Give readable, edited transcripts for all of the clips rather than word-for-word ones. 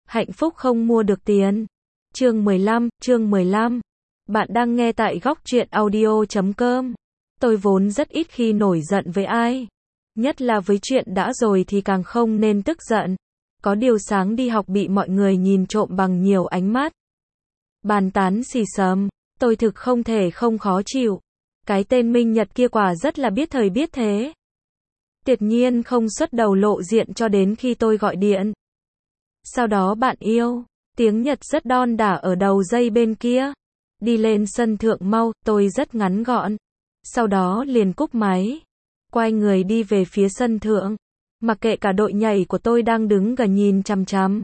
Hạnh phúc không mua được tiền. Chương 15. Bạn đang nghe tại góc truyện audio.com. Tôi vốn rất ít khi nổi giận với ai. Nhất là với chuyện đã rồi thì càng không nên tức giận. Có điều sáng đi học bị mọi người nhìn trộm bằng nhiều ánh mắt. Bàn tán xì xầm. Tôi thực không thể không khó chịu. Cái tên Minh Nhật kia quả rất là biết thời biết thế. Tuyệt nhiên không xuất đầu lộ diện cho đến khi tôi gọi điện. Sau đó bạn yêu. Tiếng Nhật rất đon đả ở đầu dây bên kia. Đi lên sân thượng mau, tôi rất ngắn gọn. Sau đó liền cúp máy. Quay người đi về phía sân thượng. Mặc kệ cả đội nhảy của tôi đang đứng gần nhìn chằm chằm.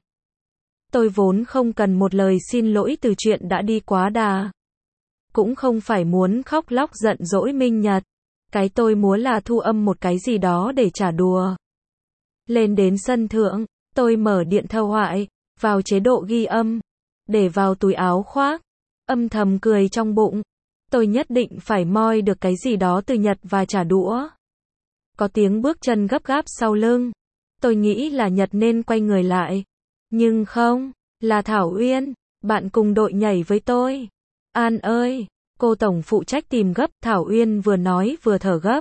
Tôi vốn không cần một lời xin lỗi từ chuyện đã đi quá đà. Cũng không phải muốn khóc lóc giận dỗi Minh Nhật. Cái tôi muốn là thu âm một cái gì đó để trả đùa. Lên đến sân thượng, tôi mở điện thoại, vào chế độ ghi âm, để vào túi áo khoác, âm thầm cười trong bụng. Tôi nhất định phải moi được cái gì đó từ Nhật và trả đũa. Có tiếng bước chân gấp gáp sau lưng. Tôi nghĩ là Nhật nên quay người lại. Nhưng không, là Thảo Uyên, bạn cùng đội nhảy với tôi. An ơi, cô tổng phụ trách tìm gấp, Thảo Uyên vừa nói vừa thở gấp.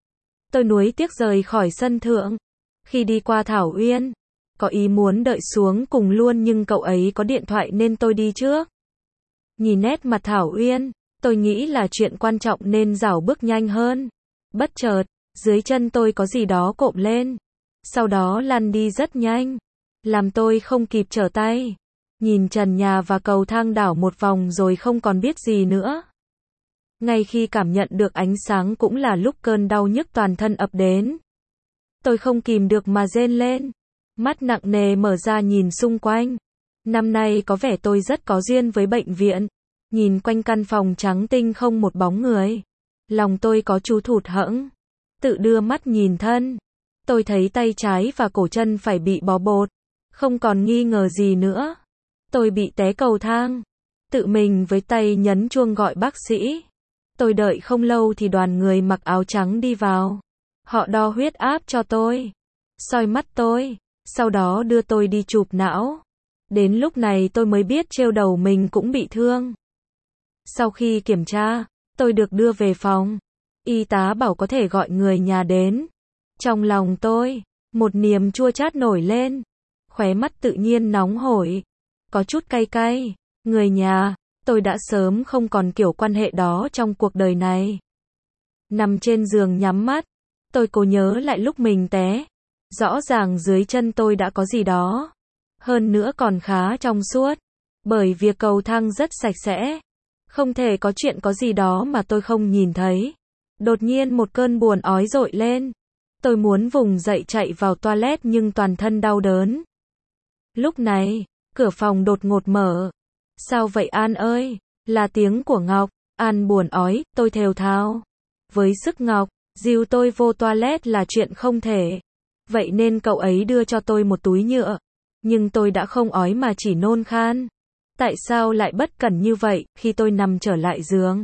Tôi nuối tiếc rời khỏi sân thượng. Khi đi qua Thảo Uyên, có ý muốn đợi xuống cùng luôn nhưng cậu ấy có điện thoại nên tôi đi trước. Nhìn nét mặt Thảo Uyên, tôi nghĩ là chuyện quan trọng nên rảo bước nhanh hơn. Bất chợt, dưới chân tôi có gì đó cộm lên. Sau đó lăn đi rất nhanh. Làm tôi không kịp trở tay. Nhìn trần nhà và cầu thang đảo một vòng rồi không còn biết gì nữa. Ngay khi cảm nhận được ánh sáng cũng là lúc cơn đau nhức toàn thân ập đến. Tôi không kìm được mà rên lên. Mắt nặng nề mở ra nhìn xung quanh. Năm nay có vẻ tôi rất có duyên với bệnh viện. Nhìn quanh căn phòng trắng tinh không một bóng người. Lòng tôi có chút hụt hẫng. Tự đưa mắt nhìn thân. Tôi thấy tay trái và cổ chân phải bị bó bột. Không còn nghi ngờ gì nữa. Tôi bị té cầu thang. Tự mình với tay nhấn chuông gọi bác sĩ. Tôi đợi không lâu thì đoàn người mặc áo trắng đi vào. Họ đo huyết áp cho tôi. Soi mắt tôi. Sau đó đưa tôi đi chụp não. Đến lúc này tôi mới biết trêu đầu mình cũng bị thương. Sau khi kiểm tra, tôi được đưa về phòng. Y tá bảo có thể gọi người nhà đến. Trong lòng tôi, một niềm chua chát nổi lên. Khóe mắt tự nhiên nóng hổi. Có chút cay cay. Người nhà, tôi đã sớm không còn kiểu quan hệ đó trong cuộc đời này. Nằm trên giường nhắm mắt, tôi cố nhớ lại lúc mình té. Rõ ràng dưới chân tôi đã có gì đó. Hơn nữa còn khá trong suốt. Bởi việc cầu thang rất sạch sẽ. Không thể có chuyện có gì đó mà tôi không nhìn thấy. Đột nhiên một cơn buồn ói dội lên. Tôi muốn vùng dậy chạy vào toilet nhưng toàn thân đau đớn. Lúc này, cửa phòng đột ngột mở. Sao vậy An ơi? Là tiếng của Ngọc. An buồn ói, tôi thều thào. Với sức Ngọc, dìu tôi vô toilet là chuyện không thể. Vậy nên cậu ấy đưa cho tôi một túi nhựa. Nhưng tôi đã không ói mà chỉ nôn khan. Tại sao lại bất cẩn như vậy khi tôi nằm trở lại giường?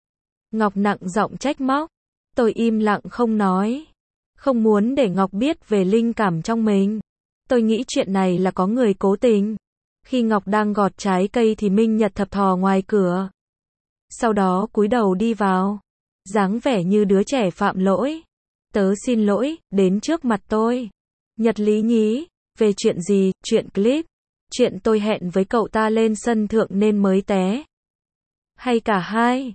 Ngọc nặng giọng trách móc. Tôi im lặng không nói. Không muốn để Ngọc biết về linh cảm trong mình. Tôi nghĩ chuyện này là có người cố tình. Khi Ngọc đang gọt trái cây thì Minh Nhật thập thò ngoài cửa. Sau đó cúi đầu đi vào. Dáng vẻ như đứa trẻ phạm lỗi. Tớ xin lỗi, đến trước mặt tôi. Nhật lý nhí. Về chuyện gì? Chuyện clip. Chuyện tôi hẹn với cậu ta lên sân thượng nên mới té. Hay cả hai?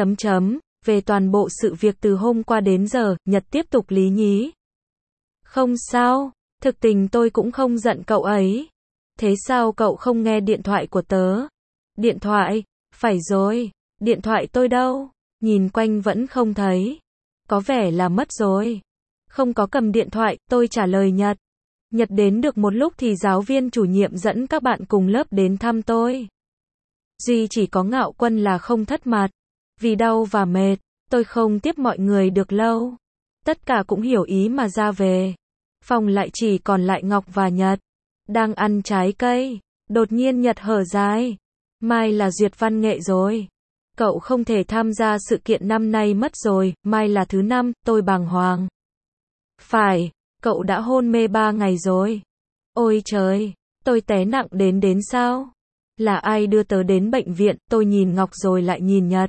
Về toàn bộ sự việc từ hôm qua đến giờ, Nhật tiếp tục lý nhí. Không sao, thực tình tôi cũng không giận cậu ấy. Thế sao cậu không nghe điện thoại của tớ? Điện thoại? Phải rồi, điện thoại tôi đâu? Nhìn quanh vẫn không thấy. Có vẻ là mất rồi. Không có cầm điện thoại, tôi trả lời Nhật. Nhật đến được một lúc thì giáo viên chủ nhiệm dẫn các bạn cùng lớp đến thăm tôi. Duy chỉ có Ngạo Quân là không thất mặt. Vì đau và mệt, tôi không tiếp mọi người được lâu. Tất cả cũng hiểu ý mà ra về. Phòng lại chỉ còn lại Ngọc và Nhật. Đang ăn trái cây. Đột nhiên Nhật hở dài. Mai là duyệt văn nghệ rồi. Cậu không thể tham gia sự kiện năm nay mất rồi. Mai là thứ 5, tôi bàng hoàng. Phải, cậu đã hôn mê 3 ngày rồi. Ôi trời, Tôi té nặng đến sao? Là ai đưa tớ đến bệnh viện? Tôi nhìn Ngọc rồi lại nhìn Nhật.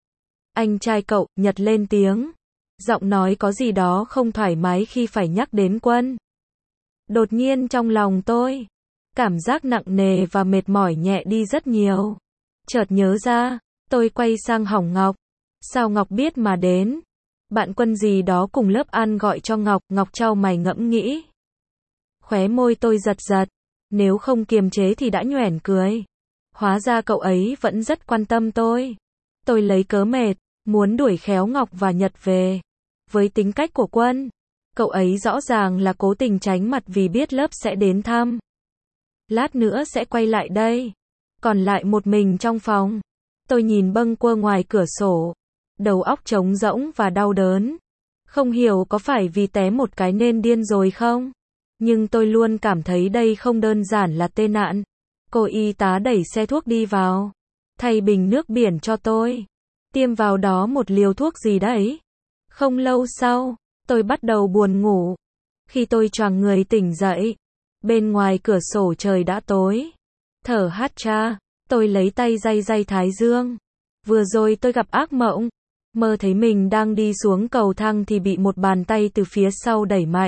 Anh trai cậu, Nhật lên tiếng. Giọng nói có gì đó không thoải mái khi phải nhắc đến Quân. Đột nhiên trong lòng tôi, cảm giác nặng nề và mệt mỏi nhẹ đi rất nhiều. Chợt nhớ ra, tôi quay sang hỏi Ngọc. Sao Ngọc biết mà đến? Bạn Quân gì đó cùng lớp ăn gọi cho Ngọc. Ngọc chau mày ngẫm nghĩ. Khóe môi tôi giật giật. Nếu không kiềm chế thì đã nhoẻn cười. Hóa ra cậu ấy vẫn rất quan tâm tôi. Tôi lấy cớ mệt, muốn đuổi khéo Ngọc và Nhật về. Với tính cách của Quân, cậu ấy rõ ràng là cố tình tránh mặt vì biết lớp sẽ đến thăm. Lát nữa sẽ quay lại đây. Còn lại một mình trong phòng. Tôi nhìn bâng quơ ngoài cửa sổ. Đầu óc trống rỗng và đau đớn. Không hiểu có phải vì té một cái nên điên rồi không? Nhưng tôi luôn cảm thấy đây không đơn giản là tệ nạn. Cô y tá đẩy xe thuốc đi vào. Thay bình nước biển cho tôi. Tiêm vào đó một liều thuốc gì đấy. Không lâu sau, tôi bắt đầu buồn ngủ. Khi tôi choàng người tỉnh dậy, bên ngoài cửa sổ trời đã tối. Thở hắt ra, tôi lấy tay day thái dương. Vừa rồi tôi gặp ác mộng. Mơ thấy mình đang đi xuống cầu thang thì bị một bàn tay từ phía sau đẩy mạnh.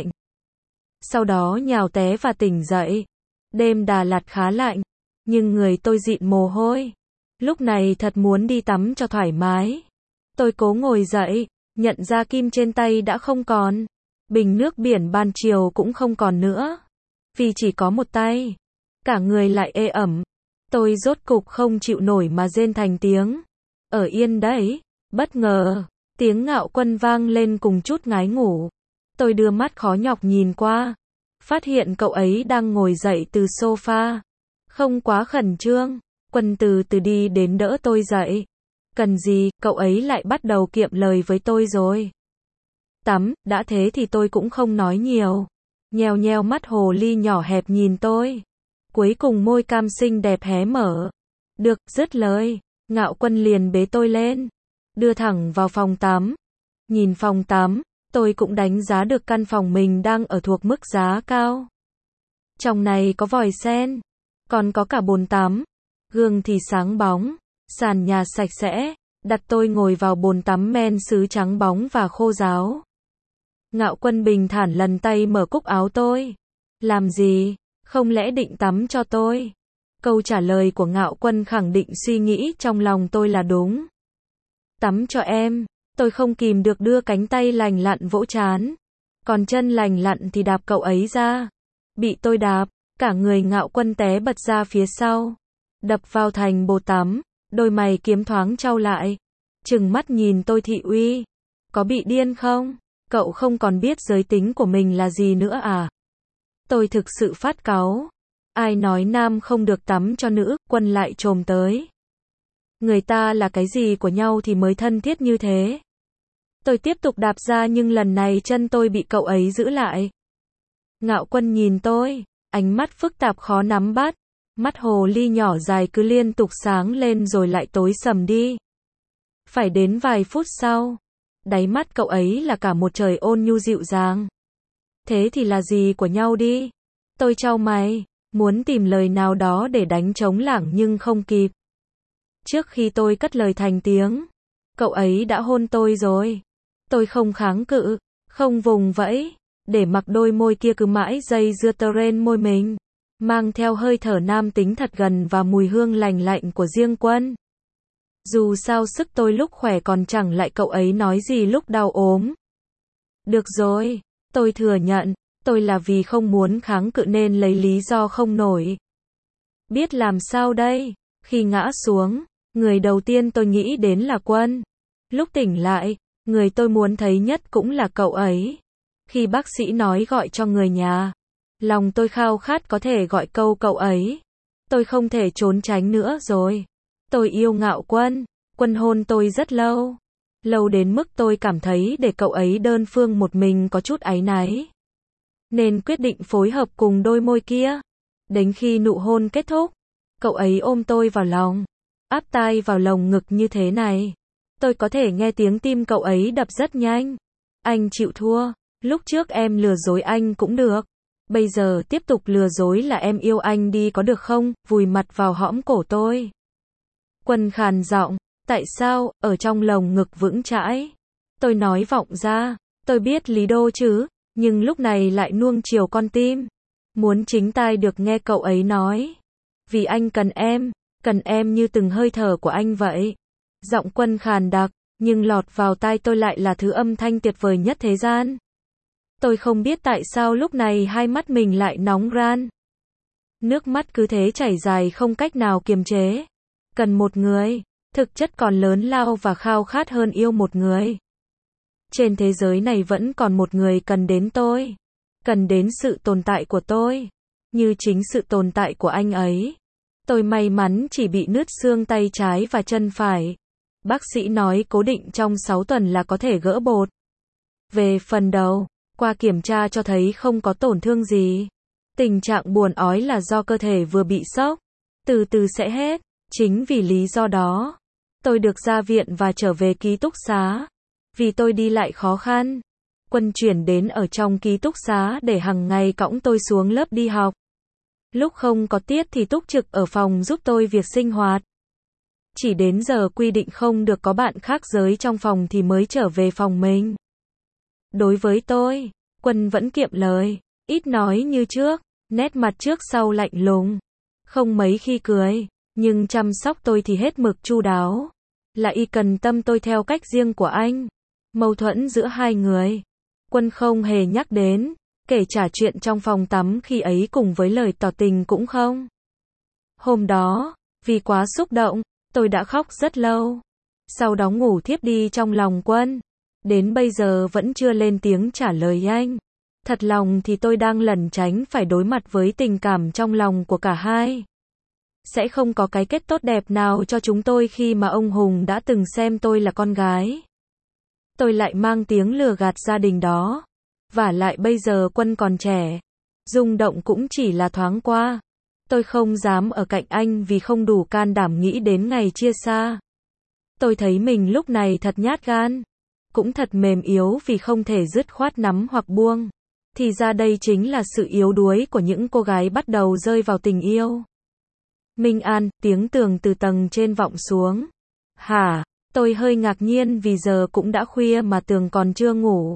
Sau đó nhào té và tỉnh dậy. Đêm Đà Lạt khá lạnh, nhưng người tôi dịn mồ hôi. Lúc này thật muốn đi tắm cho thoải mái. Tôi cố ngồi dậy, nhận ra kim trên tay đã không còn. Bình nước biển ban chiều cũng không còn nữa. Vì chỉ có một tay. Cả người lại ê ẩm. Tôi rốt cục không chịu nổi mà rên thành tiếng. Ở yên đấy. Bất ngờ, tiếng Ngạo Quân vang lên cùng chút ngái ngủ. Tôi đưa mắt khó nhọc nhìn qua. Phát hiện cậu ấy đang ngồi dậy từ sofa. Không quá khẩn trương. Quân từ từ đi đến đỡ tôi dậy. Cần gì, cậu ấy lại bắt đầu kiệm lời với tôi rồi. Tắm, đã thế thì tôi cũng không nói nhiều. Nheo nheo mắt hồ ly nhỏ hẹp nhìn tôi. Cuối cùng môi cam xinh đẹp hé mở. Được, dứt lời. Ngạo Quân liền bế tôi lên. Đưa thẳng vào phòng tắm. Nhìn phòng tắm, tôi cũng đánh giá được căn phòng mình đang ở thuộc mức giá cao. Trong này có vòi sen, còn có cả bồn tắm. Gương thì sáng bóng, sàn nhà sạch sẽ. Đặt tôi ngồi vào bồn tắm men sứ trắng bóng và khô ráo. Ngạo Quân bình thản lần tay mở cúc áo tôi. Làm gì? Không lẽ định tắm cho tôi? Câu trả lời của Ngạo Quân khẳng định suy nghĩ trong lòng tôi là đúng. Tắm cho em. Tôi không kìm được đưa cánh tay lành lặn vỗ trán. Còn chân lành lặn thì đạp cậu ấy ra. Bị tôi đạp, cả người Ngạo Quân té bật ra phía sau. Đập vào thành bồn tắm. Đôi mày kiếm thoáng chau lại. Trừng mắt nhìn tôi thị uy. Có bị điên không? Cậu không còn biết giới tính của mình là gì nữa à? Tôi thực sự phát cáu. Ai nói nam không được tắm cho nữ? Quân lại chồm tới. Người ta là cái gì của nhau thì mới thân thiết như thế? Tôi tiếp tục đạp ra nhưng lần này chân tôi bị cậu ấy giữ lại. Ngạo Quân nhìn tôi, ánh mắt phức tạp khó nắm bắt. Mắt hồ ly nhỏ dài cứ liên tục sáng lên rồi lại tối sầm đi. Phải đến vài phút sau, đáy mắt cậu ấy là cả một trời ôn nhu dịu dàng. Thế thì là gì của nhau đi? Tôi chau mày, muốn tìm lời nào đó để đánh trống lảng nhưng không kịp. Trước khi tôi cất lời thành tiếng, cậu ấy đã hôn tôi rồi. Tôi không kháng cự, không vùng vẫy, để mặc đôi môi kia cứ mãi dây dưa tơ lên môi mình, mang theo hơi thở nam tính thật gần và mùi hương lành lạnh của riêng Quân. Dù sao sức tôi lúc khỏe còn chẳng lại cậu ấy nói gì lúc đau ốm. Được rồi, tôi thừa nhận, tôi là vì không muốn kháng cự nên lấy lý do không nổi. Biết làm sao đây? Khi ngã xuống, người đầu tiên tôi nghĩ đến là Quân. Lúc tỉnh lại, người tôi muốn thấy nhất cũng là cậu ấy. Khi bác sĩ nói gọi cho người nhà, lòng tôi khao khát có thể gọi câu cậu ấy. Tôi không thể trốn tránh nữa rồi. Tôi yêu Ngạo Quân. Quân hôn tôi rất lâu. Lâu đến mức tôi cảm thấy để cậu ấy đơn phương một mình có chút áy náy. Nên quyết định phối hợp cùng đôi môi kia. Đến khi nụ hôn kết thúc, cậu ấy ôm tôi vào lòng, áp tai vào lồng ngực như thế này. Tôi có thể nghe tiếng tim cậu ấy đập rất nhanh. Anh chịu thua. Lúc trước em lừa dối anh cũng được. Bây giờ tiếp tục lừa dối là em yêu anh đi có được không, vùi mặt vào hõm cổ tôi. Quân khàn giọng, tại sao, ở trong lồng ngực vững chãi. Tôi nói vọng ra, tôi biết lý do chứ, nhưng lúc này lại nuông chiều con tim. Muốn chính tai được nghe cậu ấy nói. Vì anh cần em như từng hơi thở của anh vậy. Giọng Quân khàn đặc, nhưng lọt vào tai tôi lại là thứ âm thanh tuyệt vời nhất thế gian. Tôi không biết tại sao lúc này hai mắt mình lại nóng ran. Nước mắt cứ thế chảy dài không cách nào kiềm chế. Cần một người, thực chất còn lớn lao và khao khát hơn yêu một người. Trên thế giới này vẫn còn một người cần đến tôi. Cần đến sự tồn tại của tôi. Như chính sự tồn tại của anh ấy. Tôi may mắn chỉ bị nứt xương tay trái và chân phải. Bác sĩ nói cố định trong 6 tuần là có thể gỡ bột. Về phần đầu, qua kiểm tra cho thấy không có tổn thương gì. Tình trạng buồn ói là do cơ thể vừa bị sốc. Từ từ sẽ hết. Chính vì lý do đó, tôi được ra viện và trở về ký túc xá. Vì tôi đi lại khó khăn. Quân chuyển đến ở trong ký túc xá để hàng ngày cõng tôi xuống lớp đi học. Lúc không có tiết thì túc trực ở phòng giúp tôi việc sinh hoạt. Chỉ đến giờ quy định không được có bạn khác giới trong phòng thì mới trở về phòng mình. Đối với tôi, Quân vẫn kiệm lời, ít nói như trước, nét mặt trước sau lạnh lùng, không mấy khi cười, nhưng chăm sóc tôi thì hết mực chu đáo. Là y cần tâm tôi theo cách riêng của anh. Mâu thuẫn giữa hai người, Quân không hề nhắc đến, kể cả chuyện trong phòng tắm khi ấy cùng với lời tỏ tình cũng không. Hôm đó, vì quá xúc động, tôi đã khóc rất lâu. Sau đó ngủ thiếp đi trong lòng Quân. Đến bây giờ vẫn chưa lên tiếng trả lời anh. Thật lòng thì tôi đang lẩn tránh phải đối mặt với tình cảm trong lòng của cả hai. Sẽ không có cái kết tốt đẹp nào cho chúng tôi khi mà ông Hùng đã từng xem tôi là con gái. Tôi lại mang tiếng lừa gạt gia đình đó. Vả lại bây giờ Quân còn trẻ. Rung động cũng chỉ là thoáng qua. Tôi không dám ở cạnh anh vì không đủ can đảm nghĩ đến ngày chia xa. Tôi thấy mình lúc này thật nhát gan. Cũng thật mềm yếu vì không thể dứt khoát nắm hoặc buông. Thì ra đây chính là sự yếu đuối của những cô gái bắt đầu rơi vào tình yêu. Minh An, tiếng Tường từ tầng trên vọng xuống. Hả? Tôi hơi ngạc nhiên vì giờ cũng đã khuya mà Tường còn chưa ngủ.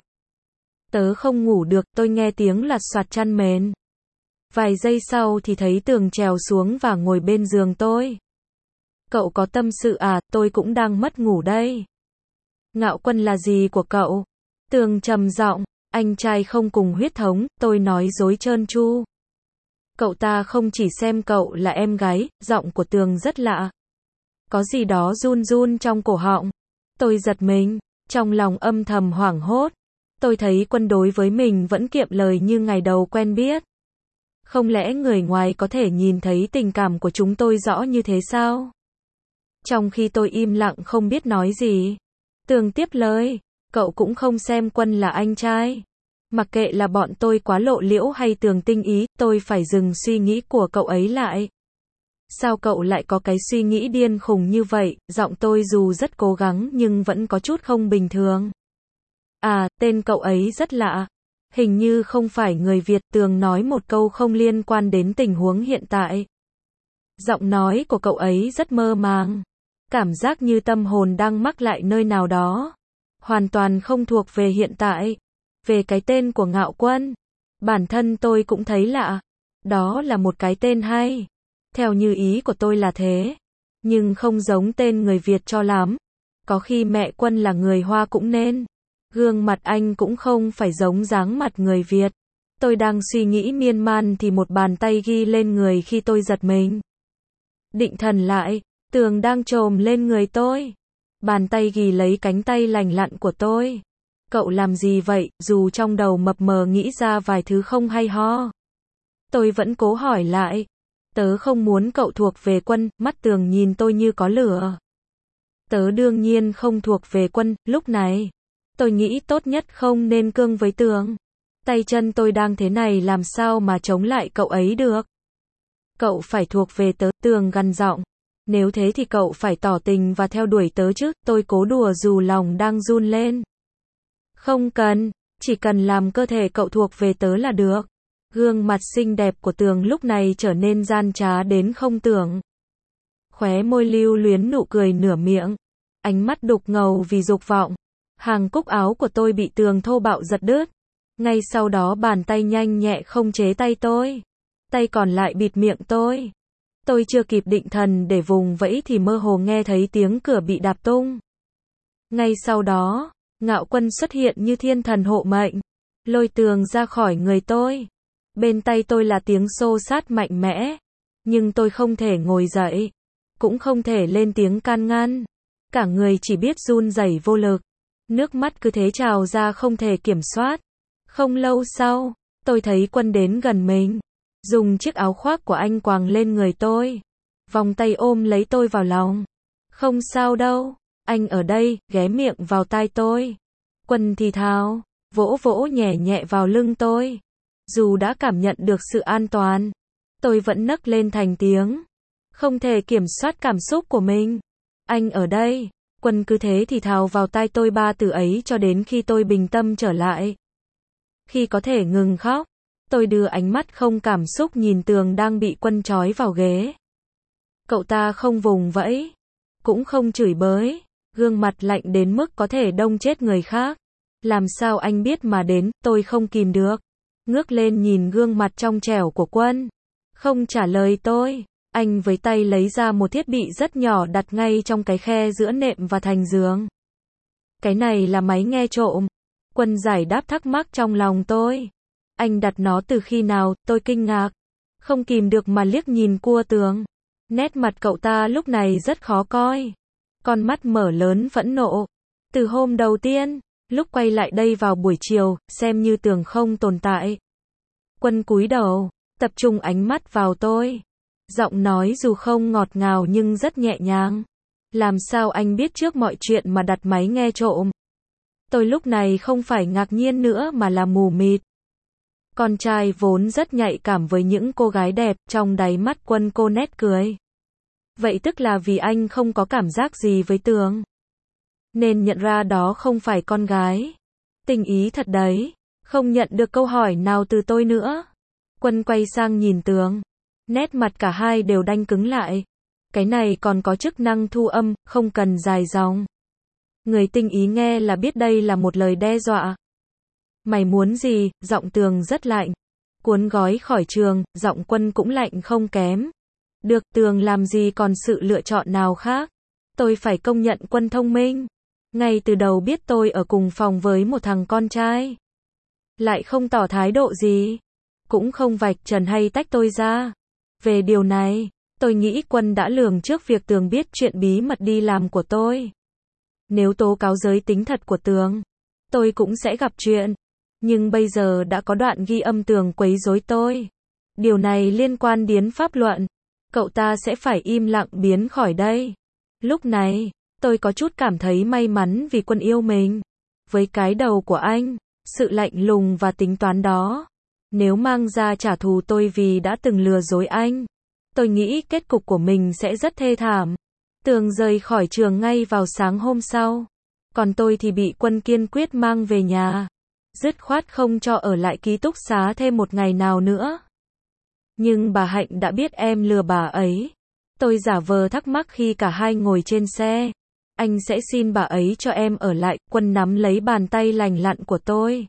Tớ không ngủ được, tôi nghe tiếng lạt soạt chăn mền. Vài giây sau thì thấy Tường trèo xuống và ngồi bên giường tôi. Cậu có tâm sự à, tôi cũng đang mất ngủ đây. Ngạo Quân là gì của cậu? Tường trầm giọng, anh trai không cùng huyết thống, tôi nói dối trơn tru. Cậu ta không chỉ xem cậu là em gái, giọng của Tường rất lạ. Có gì đó run run trong cổ họng. Tôi giật mình, trong lòng âm thầm hoảng hốt. Tôi thấy Quân đối với mình vẫn kiệm lời như ngày đầu quen biết. Không lẽ người ngoài có thể nhìn thấy tình cảm của chúng tôi rõ như thế sao? Trong khi tôi im lặng không biết nói gì, Tường tiếp lời, cậu cũng không xem Quân là anh trai. Mặc kệ là bọn tôi quá lộ liễu hay Tường tinh ý, tôi phải dừng suy nghĩ của cậu ấy lại. Sao cậu lại có cái suy nghĩ điên khùng như vậy? Giọng tôi dù rất cố gắng nhưng vẫn có chút không bình thường. À, tên cậu ấy rất lạ. Hình như không phải người Việt. Tường nói một câu không liên quan đến tình huống hiện tại. Giọng nói của cậu ấy rất mơ màng. Cảm giác như tâm hồn đang mắc lại nơi nào đó. Hoàn toàn không thuộc về hiện tại. Về cái tên của Ngạo Quân, bản thân tôi cũng thấy lạ. Đó là một cái tên hay. Theo như ý của tôi là thế. Nhưng không giống tên người Việt cho lắm. Có khi mẹ Quân là người Hoa cũng nên. Gương mặt anh cũng không phải giống dáng mặt người Việt. Tôi đang suy nghĩ miên man thì một bàn tay ghi lên người khi tôi giật mình. Định thần lại, Tường đang chồm lên người tôi. Bàn tay ghi lấy cánh tay lành lặn của tôi. Cậu làm gì vậy? Dù trong đầu mập mờ nghĩ ra vài thứ không hay ho. Tôi vẫn cố hỏi lại. Tớ không muốn cậu thuộc về Quân. Mắt Tường nhìn tôi như có lửa. Tớ đương nhiên không thuộc về Quân. Lúc này, tôi nghĩ tốt nhất không nên cương với Tường. Tay chân tôi đang thế này làm sao mà chống lại cậu ấy được. Cậu phải thuộc về tớ. Tường gằn giọng. Nếu thế thì cậu phải tỏ tình và theo đuổi tớ chứ. Tôi cố đùa dù lòng đang run lên. Không cần, chỉ cần làm cơ thể cậu thuộc về tớ là được. Gương mặt xinh đẹp của Tường lúc này trở nên gian trá đến không tưởng. Khóe môi lưu luyến nụ cười nửa miệng. Ánh mắt đục ngầu vì dục vọng. Hàng cúc áo của tôi bị Tường thô bạo giật đứt. Ngay sau đó bàn tay nhanh nhẹ không chế tay tôi. Tay còn lại bịt miệng tôi. Tôi chưa kịp định thần để vùng vẫy thì mơ hồ nghe thấy tiếng cửa bị đạp tung. Ngay sau đó, Ngạo Quân xuất hiện như thiên thần hộ mệnh. Lôi Tường ra khỏi người tôi. Bên tay tôi là tiếng xô sát mạnh mẽ. Nhưng tôi không thể ngồi dậy. Cũng không thể lên tiếng can ngăn. Cả người chỉ biết run rẩy vô lực. Nước mắt cứ thế trào ra không thể kiểm soát. Không lâu sau, tôi thấy Quân đến gần mình. Dùng chiếc áo khoác của anh quàng lên người tôi. Vòng tay ôm lấy tôi vào lòng. Không sao đâu, anh ở đây, ghé miệng vào tai tôi. Quân thì thào, vỗ vỗ nhẹ nhẹ vào lưng tôi. Dù đã cảm nhận được sự an toàn, tôi vẫn nấc lên thành tiếng. Không thể kiểm soát cảm xúc của mình. Anh ở đây. Quân cứ thế thì thào vào tai tôi 3 từ ấy cho đến khi tôi bình tâm trở lại. Khi có thể ngừng khóc, tôi đưa ánh mắt không cảm xúc nhìn Tường đang bị Quân trói vào ghế. Cậu ta không vùng vẫy, cũng không chửi bới, gương mặt lạnh đến mức có thể đông chết người khác. Làm sao anh biết mà đến, tôi không kìm được. Ngước lên nhìn gương mặt trong trẻo của Quân. Không trả lời tôi, anh với tay lấy ra một thiết bị rất nhỏ đặt ngay trong cái khe giữa nệm và thành giường. Cái này là máy nghe trộm. Quân giải đáp thắc mắc trong lòng tôi. Anh đặt nó từ khi nào, tôi kinh ngạc. Không kìm được mà liếc nhìn cua Tường. Nét mặt cậu ta lúc này rất khó coi. Con mắt mở lớn phẫn nộ. Từ hôm đầu tiên, lúc quay lại đây vào buổi chiều, xem như Tường không tồn tại. Quân cúi đầu, tập trung ánh mắt vào tôi. Giọng nói dù không ngọt ngào nhưng rất nhẹ nhàng. Làm sao anh biết trước mọi chuyện mà đặt máy nghe trộm? Tôi lúc này không phải ngạc nhiên nữa mà là mù mịt. Con trai vốn rất nhạy cảm với những cô gái đẹp, trong đáy mắt Quân cô nét cười. Vậy tức là vì anh không có cảm giác gì với Tường, nên nhận ra đó không phải con gái. Tình ý thật đấy. Không nhận được câu hỏi nào từ tôi nữa. Quân quay sang nhìn Tường. Nét mặt cả hai đều đanh cứng lại. Cái này còn có chức năng thu âm, không cần dài dòng. Người tinh ý nghe là biết đây là một lời đe dọa. Mày muốn gì? Giọng Tường rất lạnh. Cuốn gói khỏi trường, giọng Quân cũng lạnh không kém. Được, Tường làm gì còn sự lựa chọn nào khác. Tôi phải công nhận Quân thông minh. Ngay từ đầu biết tôi ở cùng phòng với một thằng con trai. Lại không tỏ thái độ gì. Cũng không vạch trần hay tách tôi ra. Về điều này, tôi nghĩ Quân đã lường trước việc Tường biết chuyện bí mật đi làm của tôi. Nếu tố cáo giới tính thật của Tường, tôi cũng sẽ gặp chuyện. Nhưng bây giờ đã có đoạn ghi âm Tường quấy rối tôi. Điều này liên quan đến pháp luận. Cậu ta sẽ phải im lặng biến khỏi đây. Lúc này, tôi có chút cảm thấy may mắn vì Quân yêu mình. Với cái đầu của anh, sự lạnh lùng và tính toán đó. Nếu mang ra trả thù tôi vì đã từng lừa dối anh, tôi nghĩ kết cục của mình sẽ rất thê thảm. Tường rời khỏi trường ngay vào sáng hôm sau. Còn tôi thì bị Quân kiên quyết mang về nhà. Dứt khoát không cho ở lại ký túc xá thêm một ngày nào nữa. Nhưng bà Hạnh đã biết em lừa bà ấy. Tôi giả vờ thắc mắc khi cả hai ngồi trên xe. Anh sẽ xin bà ấy cho em ở lại. Quân nắm lấy bàn tay lành lặn của tôi.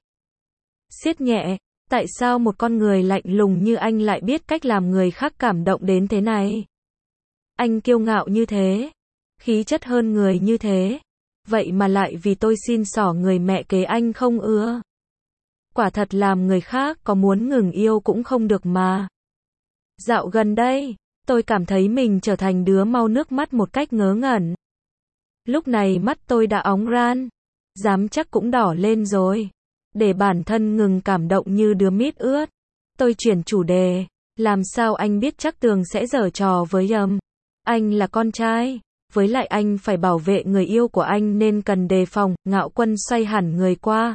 Siết nhẹ. Tại sao một con người lạnh lùng như anh lại biết cách làm người khác cảm động đến thế này? Anh kiêu ngạo như thế. Khí chất hơn người như thế. Vậy mà lại vì tôi xin xỏ người mẹ kế anh không ưa. Quả thật làm người khác có muốn ngừng yêu cũng không được mà. Dạo gần đây, tôi cảm thấy mình trở thành đứa mau nước mắt một cách ngớ ngẩn. Lúc này mắt tôi đã óng ran. Dám chắc cũng đỏ lên rồi. Để bản thân ngừng cảm động như đứa mít ướt. Tôi chuyển chủ đề. Làm sao anh biết chắc Tường sẽ giở trò với anh là con trai. Với lại anh phải bảo vệ người yêu của anh nên cần đề phòng. Ngạo Quân xoay hẳn người qua.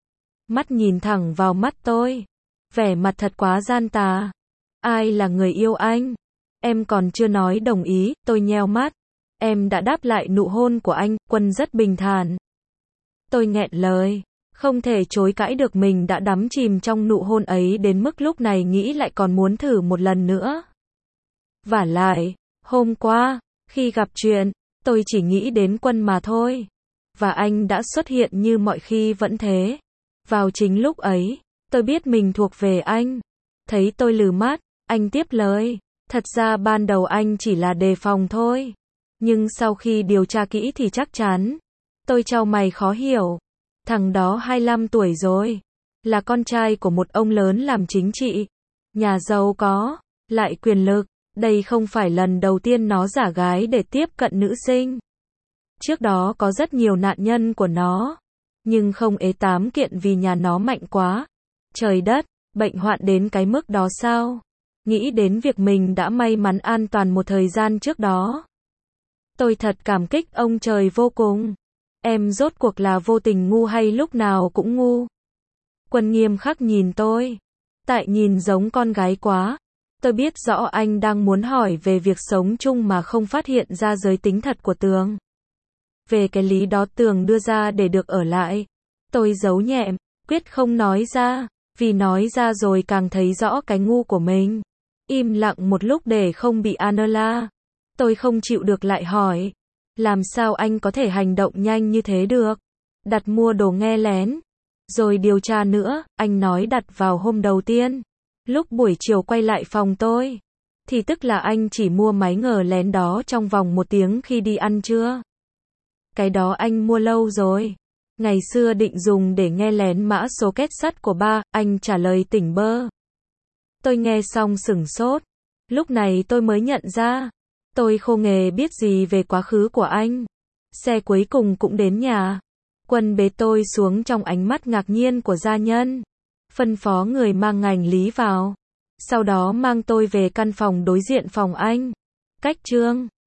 Mắt nhìn thẳng vào mắt tôi. Vẻ mặt thật quá gian tà. Ai là người yêu anh? Em còn chưa nói đồng ý. Tôi nheo mắt. Em đã đáp lại nụ hôn của anh. Quân rất bình thản. Tôi nghẹn lời. Không thể chối cãi được, mình đã đắm chìm trong nụ hôn ấy đến mức lúc này nghĩ lại còn muốn thử một lần nữa. Vả lại, hôm qua, khi gặp chuyện, tôi chỉ nghĩ đến Quân mà thôi. Và anh đã xuất hiện như mọi khi vẫn thế. Vào chính lúc ấy, tôi biết mình thuộc về anh. Thấy tôi lừ mắt, anh tiếp lời. Thật ra ban đầu anh chỉ là đề phòng thôi. Nhưng sau khi điều tra kỹ thì chắc chắn. Tôi chau mày khó hiểu. Thằng đó 25 tuổi rồi. Là con trai của một ông lớn làm chính trị. Nhà giàu có, lại quyền lực. Đây không phải lần đầu tiên nó giả gái để tiếp cận nữ sinh. Trước đó có rất nhiều nạn nhân của nó. Nhưng không ế 8 kiện vì nhà nó mạnh quá. Trời đất, bệnh hoạn đến cái mức đó sao? Nghĩ đến việc mình đã may mắn an toàn một thời gian trước đó. Tôi thật cảm kích ông trời vô cùng. Em rốt cuộc là vô tình ngu hay lúc nào cũng ngu? Quân nghiêm khắc nhìn tôi. Tại nhìn giống con gái quá. Tôi biết rõ anh đang muốn hỏi về việc sống chung mà không phát hiện ra giới tính thật của Tường. Về cái lý đó Tường đưa ra để được ở lại. Tôi giấu nhẹm, quyết không nói ra. Vì nói ra rồi càng thấy rõ cái ngu của mình. Im lặng một lúc để không bị Anola. Tôi không chịu được lại hỏi. Làm sao anh có thể hành động nhanh như thế được? Đặt mua đồ nghe lén. Rồi điều tra nữa, anh nói đặt vào hôm đầu tiên. Lúc buổi chiều quay lại phòng tôi. Thì tức là anh chỉ mua máy ngờ lén đó trong vòng 1 tiếng khi đi ăn trưa. Cái đó anh mua lâu rồi. Ngày xưa định dùng để nghe lén mã số két sắt của ba, anh trả lời tỉnh bơ. Tôi nghe xong sửng sốt. Lúc này tôi mới nhận ra. Tôi khô nghề biết gì về quá khứ của anh. Xe cuối cùng cũng đến nhà. Quân bế tôi xuống trong ánh mắt ngạc nhiên của gia nhân. Phân phó người mang hành lý vào. Sau đó mang tôi về căn phòng đối diện phòng anh. Cách Trương.